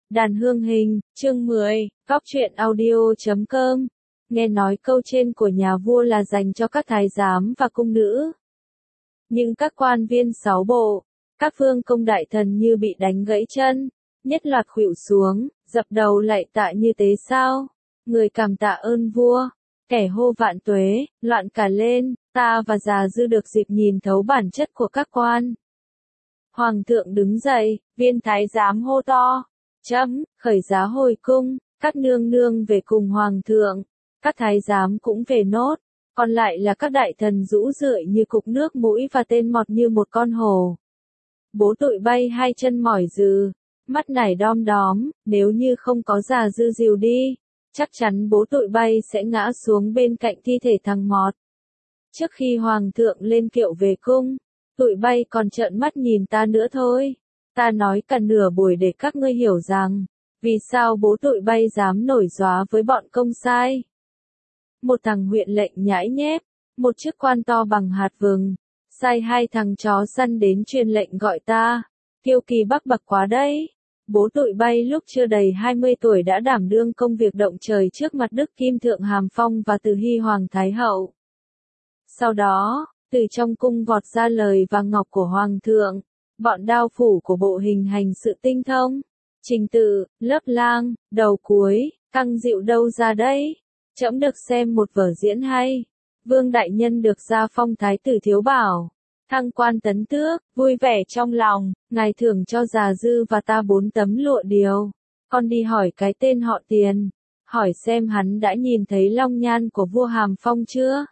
Đàn hương hình, chương 10, Góc truyện audio.com. Nghe nói câu trên của nhà vua là dành cho các thái giám và cung nữ. Nhưng các quan viên sáu bộ, các vương công đại thần như bị đánh gãy chân, nhất loạt khuỵu xuống, dập đầu lạy tạ như thế sao? Người cảm tạ ơn vua, kẻ hô vạn tuế, loạn cả lên, ta và già dư được dịp nhìn thấu bản chất của các quan. Hoàng thượng đứng dậy, viên thái giám hô to. Khởi giá hồi cung, các nương nương về cùng hoàng thượng, các thái giám cũng về nốt, còn lại là các đại thần rũ rượi như cục nước mũi và tên mọt như một con hổ. Bố tụi bay hai chân mỏi dừ, mắt nải đom đóm, nếu như không có già dư dìu đi, chắc chắn bố tụi bay sẽ ngã xuống bên cạnh thi thể thằng mọt. Trước khi hoàng thượng lên kiệu về cung, tụi bay còn trợn mắt nhìn ta nữa thôi. Ta nói cả nửa buổi để các ngươi hiểu rằng, vì sao bố tụi bay dám nổi gióa với bọn công sai. Một thằng huyện lệnh nhãi nhép, một chức quan to bằng hạt vừng, sai hai thằng chó săn đến truyền lệnh gọi ta, kiêu kỳ bắc bậc quá đấy. Bố tụi bay lúc chưa đầy 20 tuổi đã đảm đương công việc động trời trước mặt Đức Kim Thượng Hàm Phong và Từ Hy Hoàng Thái Hậu. Sau đó, từ trong cung vọt ra lời vàng ngọc của Hoàng thượng. Bọn đao phủ của bộ hình hành sự tinh thông, trình tự, lớp lang, đầu cuối, căng dịu đâu ra đấy. Trẫm được xem một vở diễn hay. Vương đại nhân được gia phong thái tử thiếu bảo, thăng quan tấn tước, vui vẻ trong lòng, ngài thưởng cho già dư và ta 4 tấm lụa điều. Con đi hỏi cái tên họ Tiền, hỏi xem hắn đã nhìn thấy long nhan của vua Hàm Phong chưa?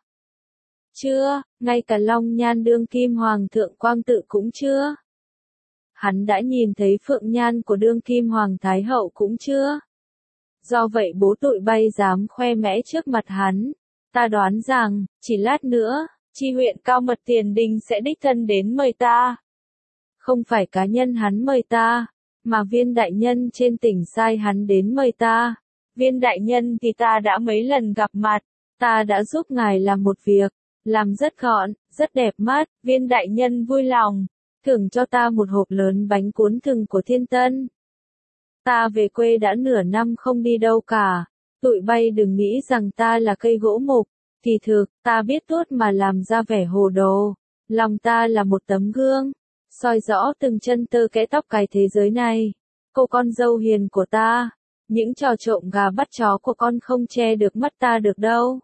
Chưa, ngay cả long nhan đương kim hoàng thượng Quang Tự cũng chưa. Hắn đã nhìn thấy phượng nhan của đương kim hoàng thái hậu cũng chưa. Do vậy bố tụi bay dám khoe mẽ trước mặt hắn. Ta đoán rằng, chỉ lát nữa, chi huyện Cao Mật Tiền Đình sẽ đích thân đến mời ta. Không phải cá nhân hắn mời ta, mà viên đại nhân trên tỉnh sai hắn đến mời ta. Viên đại nhân thì ta đã mấy lần gặp mặt, ta đã giúp ngài làm một việc, làm rất gọn, rất đẹp mắt, viên đại nhân vui lòng. Thưởng cho ta một hộp lớn bánh cuốn thừng của Thiên Tân. Ta về quê đã nửa năm không đi đâu cả, tụi bay đừng nghĩ rằng ta là cây gỗ mục, thì thực, ta biết tốt mà làm ra vẻ hồ đồ, lòng ta là một tấm gương, soi rõ từng chân tơ kẽ tóc cái thế giới này. Cô con dâu hiền của ta, những trò trộm gà bắt chó của con không che được mắt ta được đâu.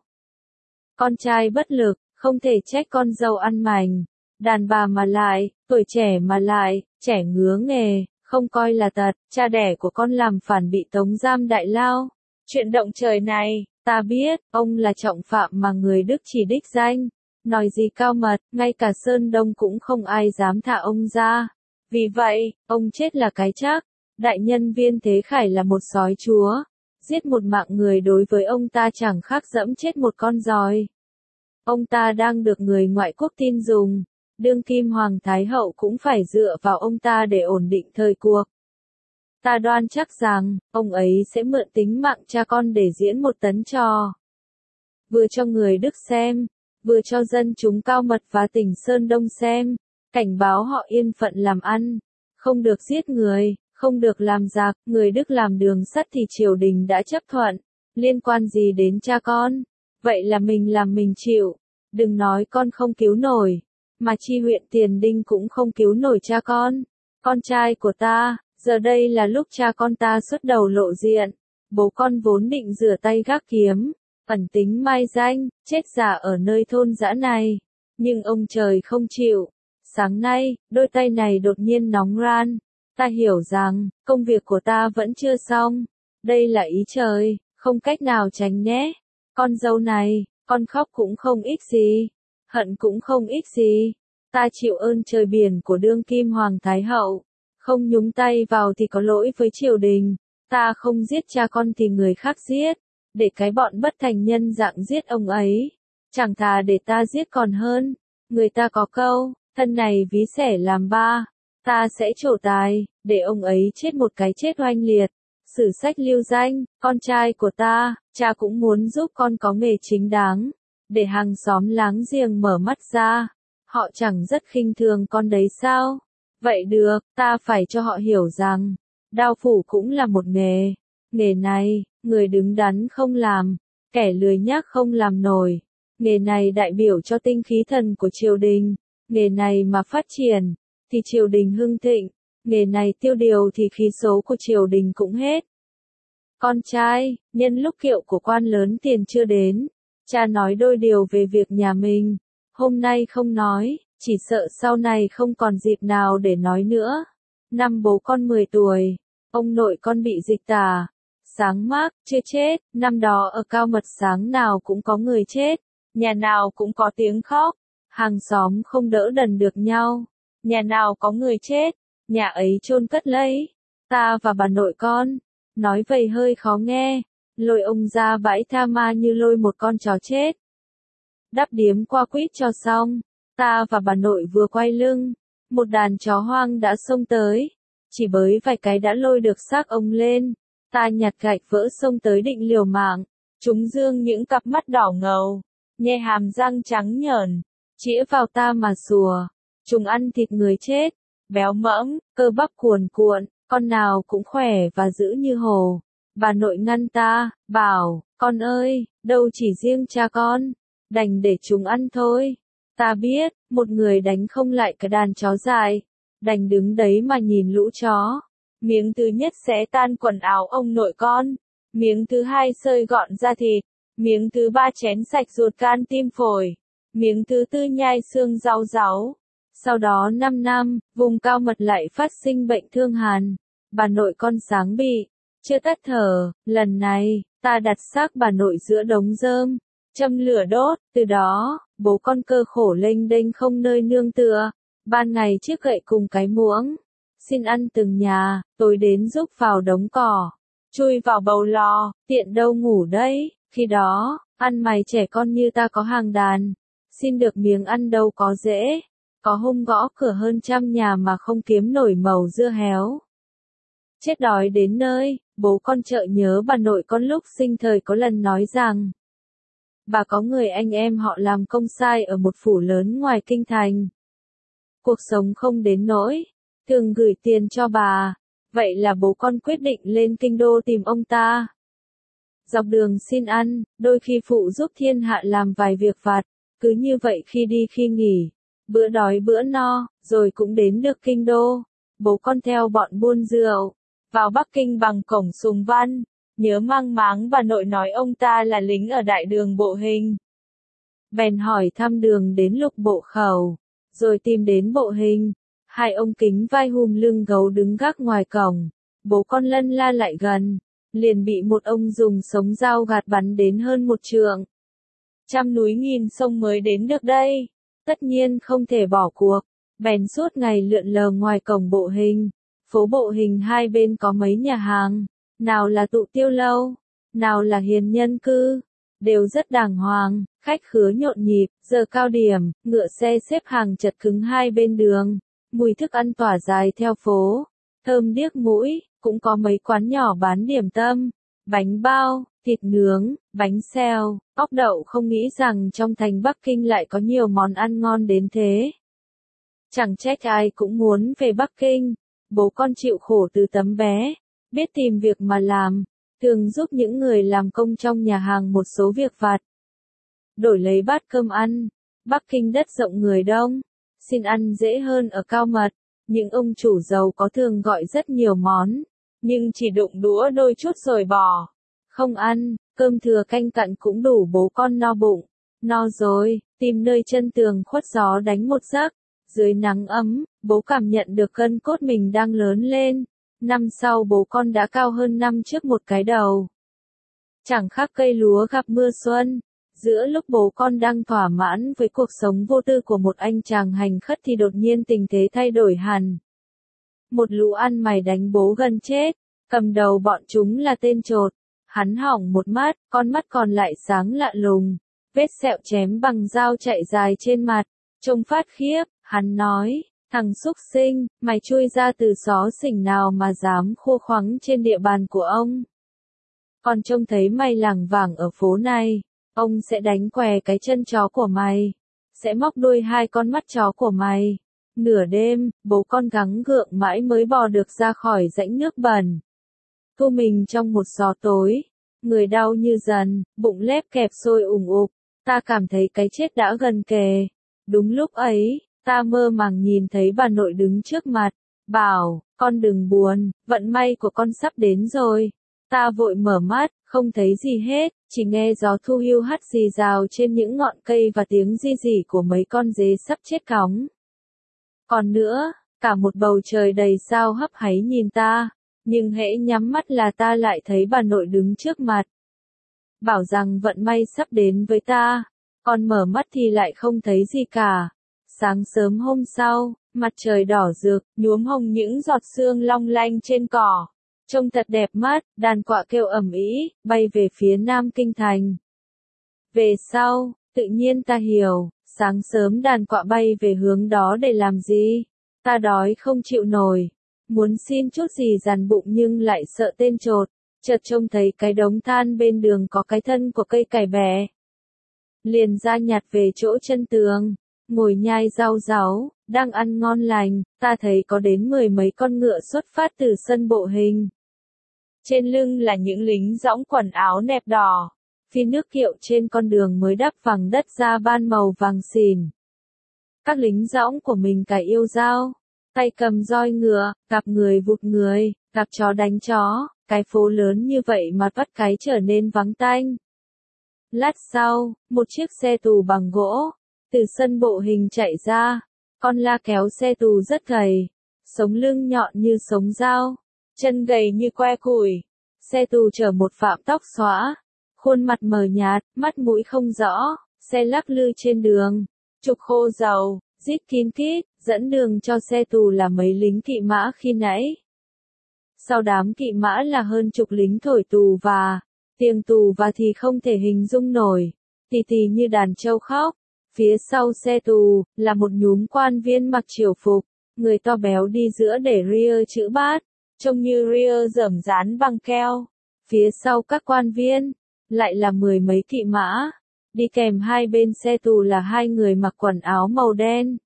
Con trai bất lực, không thể trách con dâu ăn mảnh. Đàn bà mà lại, tuổi trẻ mà lại, trẻ ngứa nghề, không coi là tật, cha đẻ của con làm phản bị tống giam đại lao. Chuyện động trời này, ta biết, ông là trọng phạm mà người Đức chỉ đích danh. Nói gì Cao Mật, ngay cả Sơn Đông cũng không ai dám thả ông ra. Vì vậy, ông chết là cái chắc. Đại nhân Viên Thế Khải là một sói chúa. Giết một mạng người đối với ông ta chẳng khác dẫm chết một con giòi. Ông ta đang được người ngoại quốc tin dùng. Đương kim hoàng thái hậu cũng phải dựa vào ông ta để ổn định thời cuộc. Ta đoan chắc rằng, ông ấy sẽ mượn tính mạng cha con để diễn một tấn trò. Vừa cho người Đức xem, vừa cho dân chúng Cao Mật và tỉnh Sơn Đông xem, cảnh báo họ yên phận làm ăn, không được giết người, không được làm giặc, người Đức làm đường sắt thì triều đình đã chấp thuận, liên quan gì đến cha con, vậy là mình làm mình chịu, đừng nói con không cứu nổi. Mà chi huyện Tiền Đinh cũng không cứu nổi cha con trai của ta, giờ đây là lúc cha con ta xuất đầu lộ diện, bố con vốn định rửa tay gác kiếm, ẩn tính mai danh, chết giả ở nơi thôn dã này, nhưng ông trời không chịu, sáng nay, đôi tay này đột nhiên nóng ran, ta hiểu rằng, công việc của ta vẫn chưa xong, đây là ý trời, không cách nào tránh nhé, con dâu này, con khóc cũng không ích gì. Hận cũng không ích gì, ta chịu ơn trời biển của đương kim hoàng thái hậu, không nhúng tay vào thì có lỗi với triều đình, ta không giết cha con thì người khác giết, để cái bọn bất thành nhân dạng giết ông ấy, chẳng thà để ta giết còn hơn. Người ta có câu, thân này ví xẻ làm ba, ta sẽ trổ tài, để ông ấy chết một cái chết oanh liệt. Sử sách lưu danh, con trai của ta, cha cũng muốn giúp con có nghề chính đáng. Để hàng xóm láng giềng mở mắt ra, họ chẳng rất khinh thường con đấy sao? Vậy được, ta phải cho họ hiểu rằng, Đao phủ cũng là một nghề. Nghề này, người đứng đắn không làm, kẻ lười nhác không làm nổi. Nghề này đại biểu cho tinh khí thần của triều đình. Nghề này mà phát triển, thì triều đình hưng thịnh. Nghề này tiêu điều thì khí số của triều đình cũng hết. Con trai, nhân lúc kiệu của quan lớn tiền chưa đến, cha nói đôi điều về việc nhà mình. Hôm nay không nói, chỉ sợ sau này không còn dịp nào để nói nữa. Năm bố con 10 tuổi, ông nội con bị dịch tả. Sáng mác, chưa chết, năm đó ở Cao Mật sáng nào cũng có người chết, nhà nào cũng có tiếng khóc, hàng xóm không đỡ đần được nhau, nhà nào có người chết, nhà ấy chôn cất lấy, ta và bà nội con, nói vậy hơi khó nghe, lôi ông ra bãi tha ma như lôi một con chó chết. Đắp điếm qua quýt cho xong, ta và bà nội vừa quay lưng, một đàn chó hoang đã xông tới, chỉ bới vài cái đã lôi được xác ông lên. Ta nhặt gạch vỡ xông tới định liều mạng, chúng dương những cặp mắt đỏ ngầu, nhe hàm răng trắng nhởn, chĩa vào ta mà sủa. Chúng ăn thịt người chết, béo mẫm, cơ bắp cuồn cuộn, con nào cũng khỏe và dữ như hồ. Bà nội ngăn ta, bảo, con ơi, đâu chỉ riêng cha con, đành để chúng ăn thôi. Ta biết, một người đánh không lại cái đàn chó dài, đành đứng đấy mà nhìn lũ chó. Miếng thứ nhất xé tan quần áo ông nội con, miếng thứ hai xơi gọn da thịt, miếng thứ ba chén sạch ruột gan tim phổi, miếng thứ tư nhai xương rau ráu. Sau đó 5 năm, vùng Cao Mật lại phát sinh bệnh thương hàn. Bà nội con sáng bị, chưa tắt thở, lần này, ta đặt xác bà nội giữa đống rơm, châm lửa đốt, từ đó, bố con cơ khổ lênh đênh không nơi nương tựa, ban ngày chiếc gậy cùng cái muỗng. Xin ăn từng nhà, tối đến giúp vào đống cỏ, chui vào bầu lò, tiện đâu ngủ đấy, khi đó, ăn mày trẻ con như ta có hàng đàn, xin được miếng ăn đâu có dễ, có hôm gõ cửa hơn 100 nhà mà không kiếm nổi mẩu dưa héo. Chết đói đến nơi, bố con chợt nhớ bà nội con lúc sinh thời có lần nói rằng, bà có người anh em họ làm công sai ở một phủ lớn ngoài kinh thành. Cuộc sống không đến nỗi thường gửi tiền cho bà, vậy là bố con quyết định lên kinh đô tìm ông ta. Dọc đường xin ăn, đôi khi phụ giúp thiên hạ làm vài việc vặt, cứ như vậy khi đi khi nghỉ, bữa đói bữa no, rồi cũng đến được kinh đô. Bố con theo bọn buôn rượu, vào Bắc Kinh bằng cổng Sùng Văn, nhớ mang máng bà nội nói ông ta là lính ở đại đường Bộ Hình. Bèn hỏi thăm đường đến Lục Bộ Khẩu, rồi tìm đến Bộ Hình. Hai ông kính vai hùm lưng gấu đứng gác ngoài cổng, bố con lân la lại gần, liền bị một ông dùng sống dao gạt bắn đến hơn 1 trượng. Trăm núi nghìn sông mới đến được đây, tất nhiên không thể bỏ cuộc, bèn suốt ngày lượn lờ ngoài cổng Bộ Hình. Phố Bộ Hình hai bên có mấy nhà hàng, nào là tụ tiêu lâu, nào là hiền nhân cư, đều rất đàng hoàng, khách khứa nhộn nhịp, giờ cao điểm, ngựa xe xếp hàng chật cứng hai bên đường. Mùi thức ăn tỏa dài theo phố, thơm điếc mũi, cũng có mấy quán nhỏ bán điểm tâm, bánh bao, thịt nướng, bánh xèo, ốc đậu, không nghĩ rằng trong thành Bắc Kinh lại có nhiều món ăn ngon đến thế. Chẳng trách ai cũng muốn về Bắc Kinh, bố con chịu khổ từ tấm bé, biết tìm việc mà làm, thường giúp những người làm công trong nhà hàng một số việc vặt. Đổi lấy bát cơm ăn, Bắc Kinh đất rộng người đông. Xin ăn dễ hơn ở Cao Mật, những ông chủ giàu có thường gọi rất nhiều món, nhưng chỉ đụng đũa đôi chút rồi bỏ. Không ăn, cơm thừa canh cặn cũng đủ bố con no bụng. No rồi, tìm nơi chân tường khuất gió đánh một giấc. Dưới nắng ấm, bố cảm nhận được cân cốt mình đang lớn lên. Năm sau bố con đã cao hơn năm trước một cái đầu. Chẳng khác cây lúa gặp mưa xuân. Giữa lúc bố con đang thỏa mãn với cuộc sống vô tư của một anh chàng hành khất thì đột nhiên tình thế thay đổi hẳn. Một lũ ăn mày đánh bố gần chết, cầm đầu bọn chúng là tên chột. Hắn hỏng một mắt, con mắt còn lại sáng lạ lùng. Vết sẹo chém bằng dao chạy dài trên mặt, trông phát khiếp, hắn nói, thằng súc sinh, mày chui ra từ xó xỉnh nào mà dám khô khoắng trên địa bàn của ông. Còn trông thấy mày lảng vảng ở phố này. Ông sẽ đánh què cái chân chó của mày, sẽ móc đuôi 2 con mắt chó của mày, Nửa đêm, bố con gắng gượng mãi mới bò được ra khỏi rãnh nước bẩn. Thu mình trong một gió tối, người đau như dần, bụng lép kẹp sôi ủng ục, ta cảm thấy cái chết đã gần kề. Đúng lúc ấy, ta mơ màng nhìn thấy bà nội đứng trước mặt, bảo, con đừng buồn, vận may của con sắp đến rồi. Ta vội mở mắt, không thấy gì hết, chỉ nghe gió thu hiu hắt rì rào trên những ngọn cây và tiếng ri rỉ của mấy con dế sắp chết cóng. Còn nữa, cả một bầu trời đầy sao hấp háy nhìn ta, nhưng hễ nhắm mắt là ta lại thấy bà nội đứng trước mặt. Bảo rằng vận may sắp đến với ta, còn mở mắt thì lại không thấy gì cả. Sáng sớm hôm sau, mặt trời đỏ rực, nhuốm hồng những giọt sương long lanh trên cỏ. Trông thật đẹp mắt, đàn quạ kêu ầm ĩ, bay về phía Nam Kinh Thành. Về sau, tự nhiên ta hiểu, sáng sớm đàn quạ bay về hướng đó để làm gì? Ta đói không chịu nổi, muốn xin chút gì dằn bụng nhưng lại sợ tên chột. Chợt trông thấy cái đống than bên đường có cái thân của cây cải bẹ. Liền ra nhặt về chỗ chân tường, ngồi nhai rau ráu, đang ăn ngon lành, ta thấy có đến 10 mấy con ngựa xuất phát từ sân bộ hình. Trên lưng là những lính dõng quần áo nẹp đỏ, phi nước kiệu trên con đường mới đắp phẳng đất ra ban màu vàng xỉn. Các lính dõng của mình cài yêu dao, tay cầm roi ngựa, gặp người vụt người, gặp chó đánh chó, cái phố lớn như vậy mà bắt cái trở nên vắng tanh. Lát sau, một chiếc xe tù bằng gỗ, từ sân bộ hình chạy ra, con la kéo xe tù rất gầy, sống lưng nhọn như sống dao, chân gầy như que củi. Xe tù chở một phạm tóc xõa, khuôn mặt mờ nhạt, mắt mũi không rõ, xe lắc lư trên đường, trục khô dầu, rít kín kít, dẫn đường cho xe tù là mấy lính kỵ mã khi nãy. Sau đám kỵ mã là hơn chục lính thổi tù và, tiếng tù và thì không thể hình dung nổi, tì tì như đàn trâu khóc. Phía sau xe tù, là một nhúm quan viên mặc triều phục, người to béo đi giữa để ria chữ bát, trông như ria rởm dán bằng keo. Phía sau các quan viên, lại là 10 mấy kỵ mã, đi kèm hai bên xe tù là hai người mặc quần áo màu đen.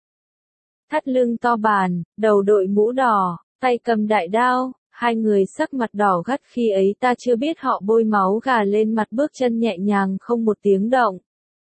Thắt lưng to bản, đầu đội mũ đỏ, tay cầm đại đao, hai người sắc mặt đỏ gắt khi ấy ta chưa biết họ bôi máu gà lên mặt bước chân nhẹ nhàng không một tiếng động.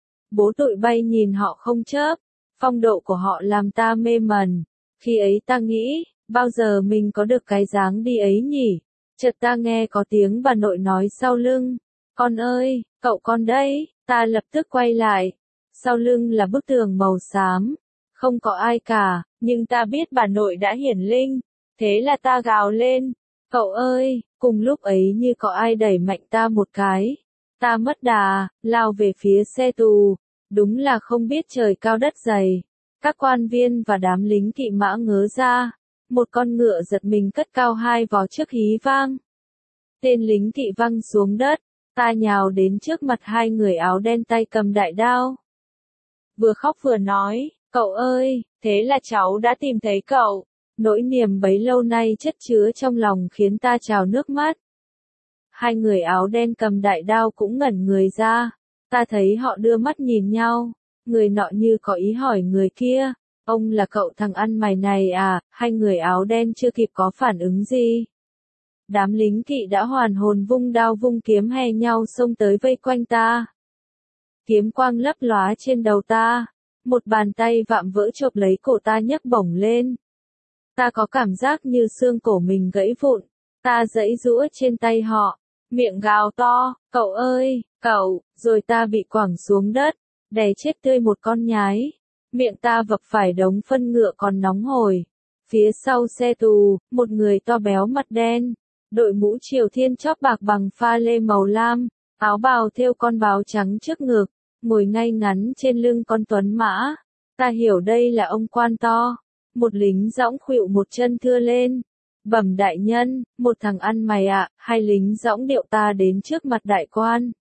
Bố tụi bay nhìn họ không chớp, phong độ của họ làm ta mê mẩn. Khi ấy ta nghĩ, bao giờ mình có được cái dáng đi ấy nhỉ? Chợt ta nghe có tiếng bà nội nói sau lưng. Con ơi, cậu con đấy, ta lập tức quay lại. Sau lưng là bức tường màu xám. Không có ai cả, nhưng ta biết bà nội đã hiển linh. Thế là ta gào lên. Cậu ơi, cùng lúc ấy như có ai đẩy mạnh ta một cái. Ta mất đà, lao về phía xe tù. Đúng là không biết trời cao đất dày. Các quan viên và đám lính kỵ mã ngớ ra. Một con ngựa giật mình cất cao hai vó trước hí vang. Tên lính kỵ văng xuống đất. Ta nhào đến trước mặt hai người áo đen tay cầm đại đao. Vừa khóc vừa nói, cậu ơi, thế là cháu đã tìm thấy cậu. Nỗi niềm bấy lâu nay chất chứa trong lòng khiến ta trào nước mắt. Hai người áo đen cầm đại đao cũng ngẩn người ra. Ta thấy họ đưa mắt nhìn nhau. Người nọ như có ý hỏi người kia. Ông là cậu thằng ăn mày này à? Hai người áo đen chưa kịp có phản ứng gì. Đám lính kỵ đã hoàn hồn vung đao vung kiếm hè nhau xông tới vây quanh ta. Kiếm quang lấp lóa trên đầu ta. Một bàn tay vạm vỡ chộp lấy cổ ta nhấc bổng lên. Ta có cảm giác như xương cổ mình gãy vụn. Ta giãy giũa trên tay họ. Miệng gào to, cậu ơi, cậu, rồi ta bị quẳng xuống đất, đè chết tươi một con nhái. Miệng ta vấp phải đống phân ngựa còn nóng hổi. Phía sau xe tù, một người to béo mặt đen, đội mũ triều thiên chóp bạc bằng pha lê màu lam, áo bào thêu con báo trắng trước ngực, ngồi ngay ngắn trên lưng con tuấn mã. Ta hiểu đây là ông quan to. Một lính dõng khuỵu một chân thưa lên. Bẩm đại nhân, một thằng ăn mày ạ. Hai lính dõng điệu ta đến trước mặt đại quan.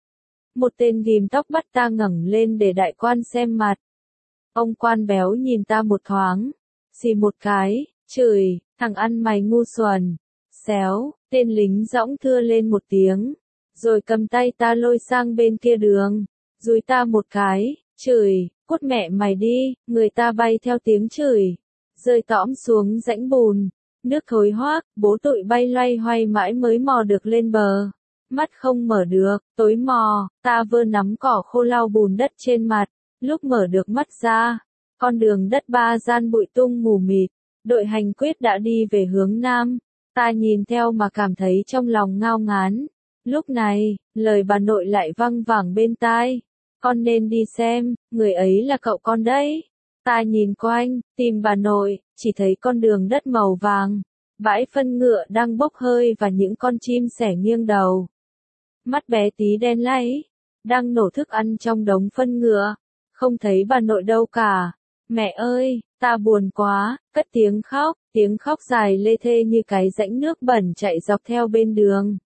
Một tên ghim tóc bắt ta ngẩng lên để đại quan xem mặt. Ông quan béo nhìn ta một thoáng, xì một cái, chửi, thằng ăn mày ngu xuẩn. Xéo, tên lính dõng thưa lên một tiếng, rồi cầm tay ta lôi sang bên kia đường, dúi ta một cái, chửi, cút mẹ mày đi. Người ta bay theo tiếng chửi. rơi tõm xuống rãnh bùn. Nước thối hoác, bố tụi bay loay hoay mãi mới mò được lên bờ. Mắt không mở được, tối mò, ta vơ nắm cỏ khô lau bùn đất trên mặt. Lúc mở được mắt ra, con đường đất ba gian bụi tung mù mịt. Đội hành quyết đã đi về hướng nam. Ta nhìn theo mà cảm thấy trong lòng ngao ngán. Lúc này, lời bà nội lại văng vẳng bên tai. Con nên đi xem, người ấy là cậu con đấy. Ta nhìn quanh, tìm bà nội, chỉ thấy con đường đất màu vàng. Bãi phân ngựa đang bốc hơi và những con chim sẻ nghiêng đầu. Mắt bé tí đen láy, đang nổ thức ăn trong đống phân ngựa. Không thấy bà nội đâu cả. Mẹ ơi, ta buồn quá, cất tiếng khóc dài lê thê như cái rãnh nước bẩn chạy dọc theo bên đường.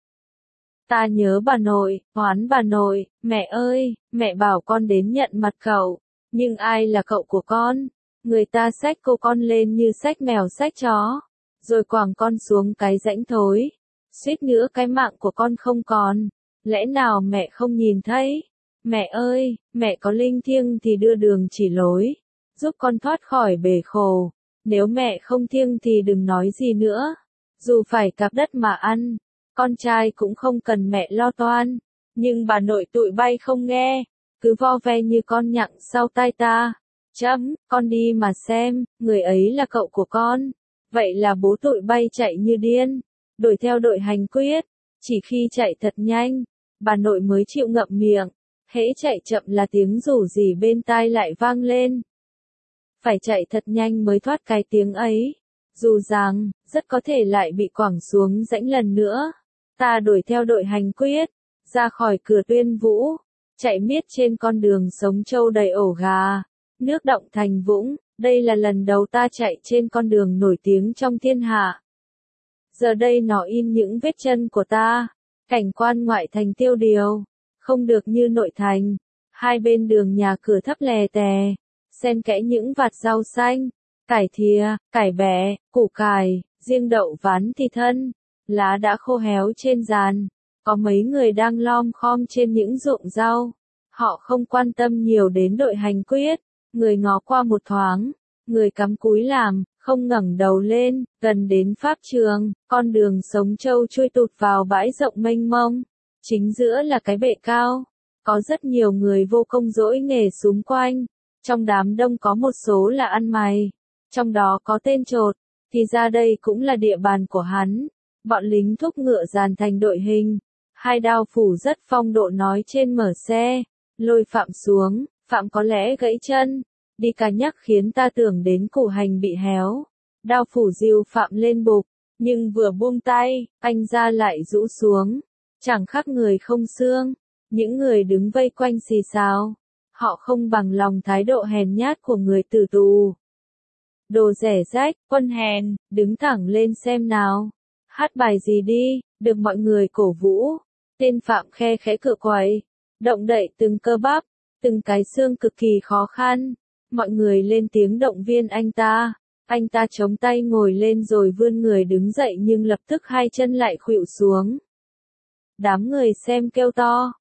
Ta nhớ bà nội, oán bà nội, mẹ ơi, mẹ bảo con đến nhận mặt cậu, nhưng ai là cậu của con? Người ta xách cô con lên như xách mèo xách chó, rồi quẳng con xuống cái rãnh thối, suýt nữa cái mạng của con không còn, lẽ nào mẹ không nhìn thấy? Mẹ ơi, mẹ có linh thiêng thì đưa đường chỉ lối, giúp con thoát khỏi bể khổ, nếu mẹ không thiêng thì đừng nói gì nữa, dù phải cạp đất mà ăn. Con trai cũng không cần mẹ lo toan, nhưng bà nội tụi bay không nghe, cứ vo ve như con nhặng sau tai ta. Con đi mà xem, người ấy là cậu của con. Vậy là bố tụi bay chạy như điên, đuổi theo đội hành quyết. Chỉ khi chạy thật nhanh, bà nội mới chịu ngậm miệng, hễ chạy chậm là tiếng rủ rỉ bên tai lại vang lên. Phải chạy thật nhanh mới thoát cái tiếng ấy, dù rằng, rất có thể lại bị quẳng xuống rãnh lần nữa. Ta đuổi theo đội hành quyết, ra khỏi cửa Tuyên Vũ, chạy miết trên con đường sống trâu đầy ổ gà, nước động thành vũng, đây là lần đầu ta chạy trên con đường nổi tiếng trong thiên hạ. Giờ đây nó in những vết chân của ta, cảnh quan ngoại thành tiêu điều, không được như nội thành, hai bên đường nhà cửa thấp lè tè, xen kẽ những vạt rau xanh, cải thìa, cải bẹ, củ cải, riêng đậu ván thì thân. Lá đã khô héo trên giàn, có mấy người đang lom khom trên những ruộng rau. Họ không quan tâm nhiều đến đội hành quyết, người ngó qua một thoáng, người cắm cúi làm, không ngẩng đầu lên, gần đến pháp trường, con đường sống trâu chui tụt vào bãi rộng mênh mông. Chính giữa là cái bệ cao, có rất nhiều người vô công dỗi nghề xúm quanh, trong đám đông có một số là ăn mày, trong đó có tên chột, thì ra đây cũng là địa bàn của hắn. Bọn lính thúc ngựa dàn thành đội hình, hai đao phủ rất phong độ nói trên mở xe, lôi Phạm xuống, Phạm có lẽ gãy chân, đi cả nhắc khiến ta tưởng đến củ hành bị héo. Đao phủ dìu Phạm lên bục, nhưng vừa buông tay, anh ra lại rũ xuống, chẳng khác người không xương. Những người đứng vây quanh xì xào, họ không bằng lòng thái độ hèn nhát của người tử tù. Đồ rẻ rách, quân hèn, đứng thẳng lên xem nào. Hát bài gì đi, được mọi người cổ vũ. Tên Phạm khe khẽ cựa quậy, động đậy từng cơ bắp, từng cái xương cực kỳ khó khăn. Mọi người lên tiếng động viên anh ta. Anh ta chống tay ngồi lên rồi vươn người đứng dậy nhưng lập tức hai chân lại khuỵu xuống. Đám người xem kêu to.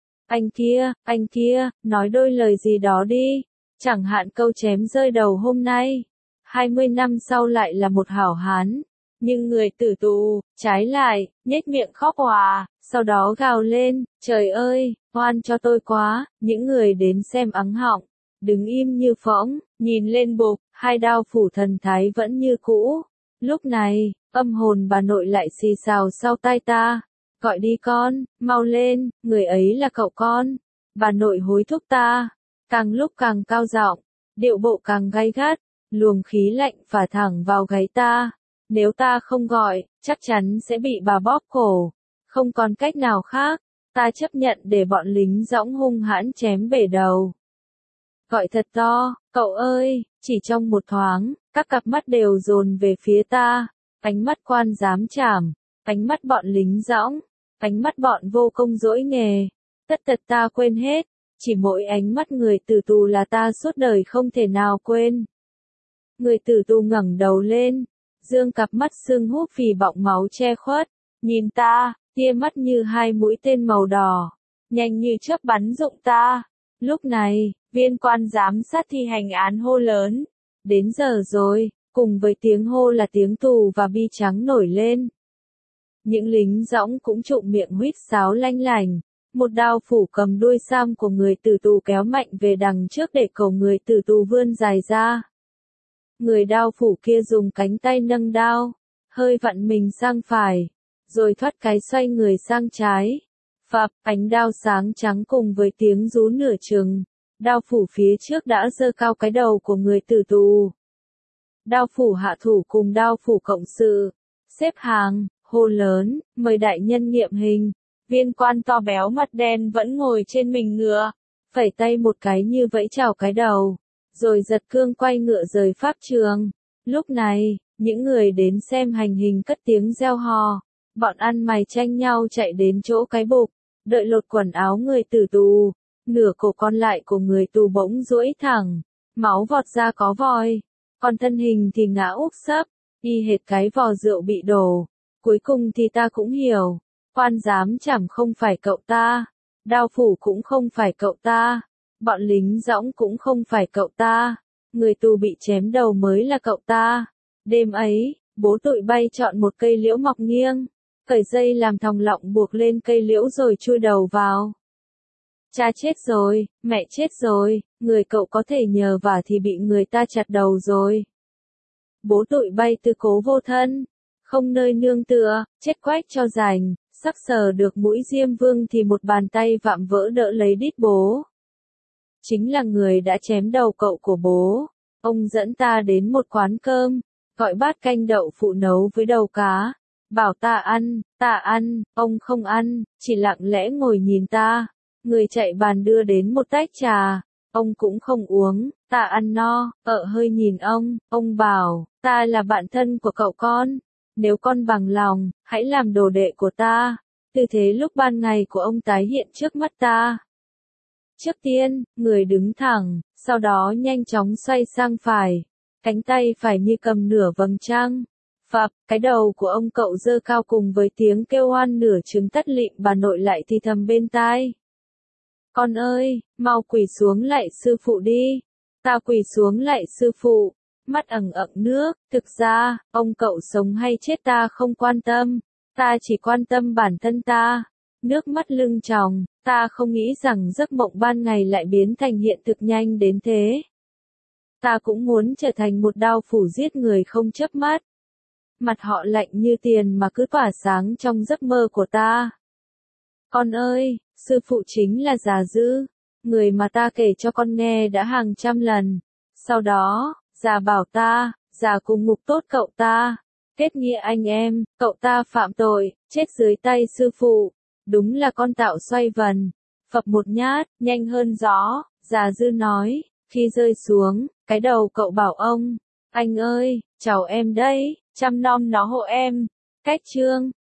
Anh kia, nói đôi lời gì đó đi. Chẳng hạn câu chém rơi đầu hôm nay. 20 năm sau lại là một hảo hán. Nhưng người tử tù, trái lại, nhếch miệng khóc òa, sau đó gào lên, trời ơi, oan cho tôi quá, những người đến xem ắng họng, đứng im như phỗng, nhìn lên bục, hai đao phủ thần thái vẫn như cũ. Lúc này, âm hồn bà nội lại xì xào sau tai ta, gọi đi con, mau lên, người ấy là cậu con. Bà nội hối thúc ta, càng lúc càng cao giọng, điệu bộ càng gay gắt, luồng khí lạnh phả thẳng vào gáy ta. Nếu ta không gọi, chắc chắn sẽ bị bà bóp cổ. Không còn cách nào khác, ta chấp nhận để bọn lính dõng hung hãn chém bể đầu. Gọi thật to, cậu ơi, chỉ trong một thoáng, các cặp mắt đều dồn về phía ta. Ánh mắt quan giám trảm, ánh mắt bọn lính dõng, ánh mắt bọn vô công dỗi nghề. Tất tật ta quên hết, chỉ mỗi ánh mắt người tử tù là ta suốt đời không thể nào quên. Người tử tù ngẩng đầu lên, dương cặp mắt sưng húp vì bọng máu che khuất, nhìn ta, tia mắt như hai mũi tên màu đỏ, nhanh như chớp bắn dụng ta. Lúc này, viên quan giám sát thi hành án hô lớn, đến giờ rồi, cùng với tiếng hô là tiếng tù và bi trắng nổi lên. Những lính dõng cũng trụm miệng huýt sáo lanh lành, một đao phủ cầm đuôi sam của người tử tù kéo mạnh về đằng trước để cầu người tử tù vươn dài ra. Người đao phủ kia dùng cánh tay nâng đao, hơi vặn mình sang phải, rồi thoát cái xoay người sang trái. Phập, ánh đao sáng trắng cùng với tiếng rú nửa chừng, đao phủ phía trước đã giơ cao cái đầu của người tử tù. Đao phủ hạ thủ cùng đao phủ cộng sự, xếp hàng, hô lớn, mời đại nhân nghiệm hình. Viên quan to béo mặt đen vẫn ngồi trên mình ngựa, phẩy tay một cái như vẫy chào cái đầu, rồi giật cương quay ngựa rời pháp trường. Lúc này, những người đến xem hành hình cất tiếng reo hò, bọn ăn mày tranh nhau chạy đến chỗ cái bục, đợi lột quần áo người tử tù, nửa cổ còn lại của người tù bỗng duỗi thẳng, máu vọt ra có vòi, còn thân hình thì ngã úp sấp, y hệt cái vò rượu bị đổ. Cuối cùng thì ta cũng hiểu, quan giám chẳng không phải cậu ta, đao phủ cũng không phải cậu ta, bọn lính dõng cũng không phải cậu ta, người tù bị chém đầu mới là cậu ta. Đêm ấy, bố tụi bay chọn một cây liễu mọc nghiêng, cởi dây làm thòng lọng buộc lên cây liễu rồi chui đầu vào. Cha chết rồi, mẹ chết rồi, người cậu có thể nhờ vả thì bị người ta chặt đầu rồi. Bố tụi bay tư cố vô thân, không nơi nương tựa, chết quách cho rành, sắp sờ được mũi Diêm Vương thì một bàn tay vạm vỡ đỡ lấy đít bố. Chính là người đã chém đầu cậu của bố. Ông dẫn ta đến một quán cơm, gọi bát canh đậu phụ nấu với đầu cá. Bảo ta ăn, ông không ăn, chỉ lặng lẽ ngồi nhìn ta. Người chạy bàn đưa đến một tách trà, ông cũng không uống, ta ăn no, hơi nhìn ông bảo, ta là bạn thân của cậu con. Nếu con bằng lòng, hãy làm đồ đệ của ta. Tư thế lúc ban ngày của ông tái hiện trước mắt ta. Trước tiên, người đứng thẳng, sau đó nhanh chóng xoay sang phải. Cánh tay phải như cầm nửa vầng trăng. Phập, cái đầu của ông cậu giơ cao cùng với tiếng kêu oan nửa trứng tắt lịm bà nội lại thì thầm bên tai. Con ơi, mau quỳ xuống lạy sư phụ đi. Ta quỳ xuống lạy sư phụ. Mắt ẩn ẩn nước, thực ra, ông cậu sống hay chết ta không quan tâm, ta chỉ quan tâm bản thân ta. Nước mắt lưng tròng, ta không nghĩ rằng giấc mộng ban ngày lại biến thành hiện thực nhanh đến thế. Ta cũng muốn trở thành một đao phủ giết người không chớp mắt. Mặt họ lạnh như tiền mà cứ tỏa sáng trong giấc mơ của ta. Con ơi, sư phụ chính là Già Dư, người mà ta kể cho con nghe đã hàng trăm lần. Sau đó, Già bảo ta, Già cùng ngục tốt cậu ta, kết nghĩa anh em, cậu ta phạm tội, chết dưới tay sư phụ. Đúng là con tạo xoay vần, phập một nhát, nhanh hơn gió. Già Dư nói, khi rơi xuống, cái đầu cậu bảo ông, anh ơi, chào em đây, chăm nom nó hộ em. Cách chương